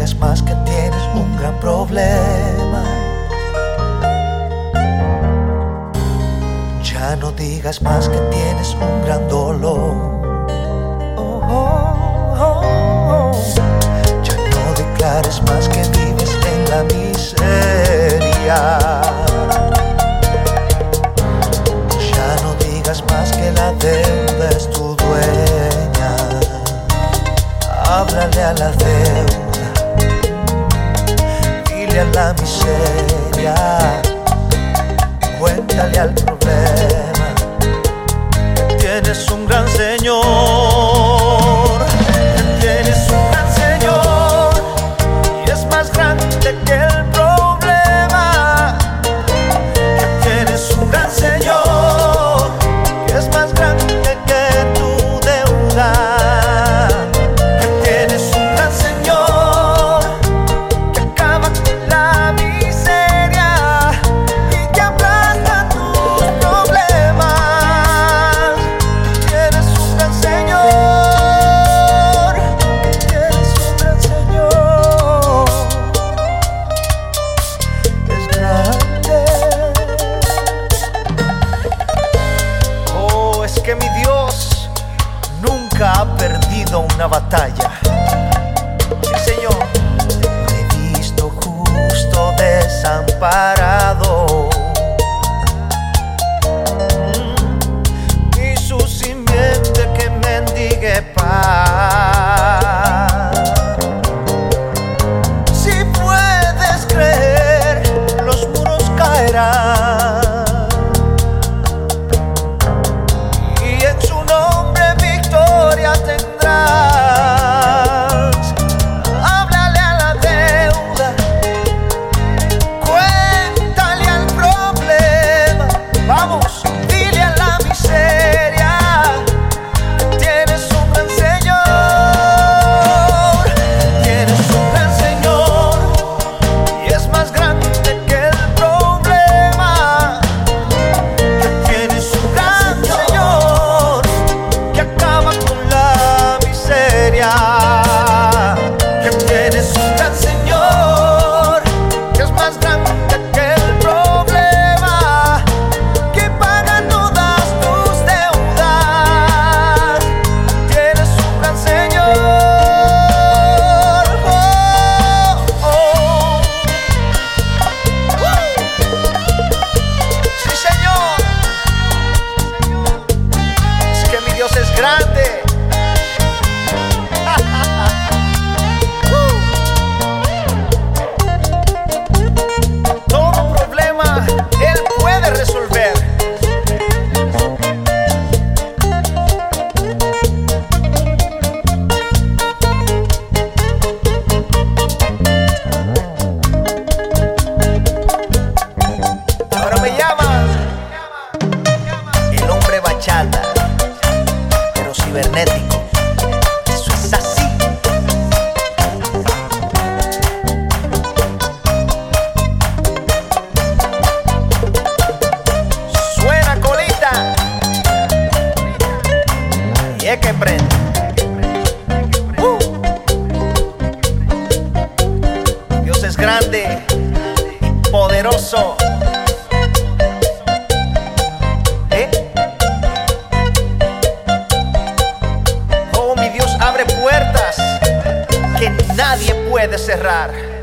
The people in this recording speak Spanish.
digas más que tienes un gran problema. Ya no digas más que tienes un gran dolor. Ya no declares más que vives en la miseria. Ya no digas más que la deuda es tu dueña. Háblale a la deuda, dile a la miseria, cuéntale al problema. Tienes un gran Señor, tienes un gran Señor, y es más grande que el problema. Tienes un gran Señor, y es más grande que tu deuda. Tienes un gran Señor, que acaba con la miseria y que aplasta tus problemas. Tienes un gran Señor, tienes un gran Señor, es grande. Oh, es que mi Dios nunca ha perdido una batalla. Sí, Señor. No he visto justo desamparado, ni su simiente que mendigue paz. Si puedes creer, los muros caerán, y en su nombre victoria tendrás. Háblale a la deuda, cuéntale al problema. Vamos, dile a la miseria, tienes un gran Señor, tienes un gran Señor, y es más grande que el problema. Tienes un gran Señor, que acaba con la miseria. Que tienes un gran Señor, que es más grande que el problema, que paga todas tus deudas. Tienes un gran Señor. Oh, oh. Sí, Señor. Es que mi Dios es grande. Todo problema Él puede resolver. Ahora me llaman el hombre bachata, pero cibernético. Eso es así. Suena colita, y es que prende. Dios es grande y poderoso. Oh, mi Dios abre puertas que nadie puede cerrar.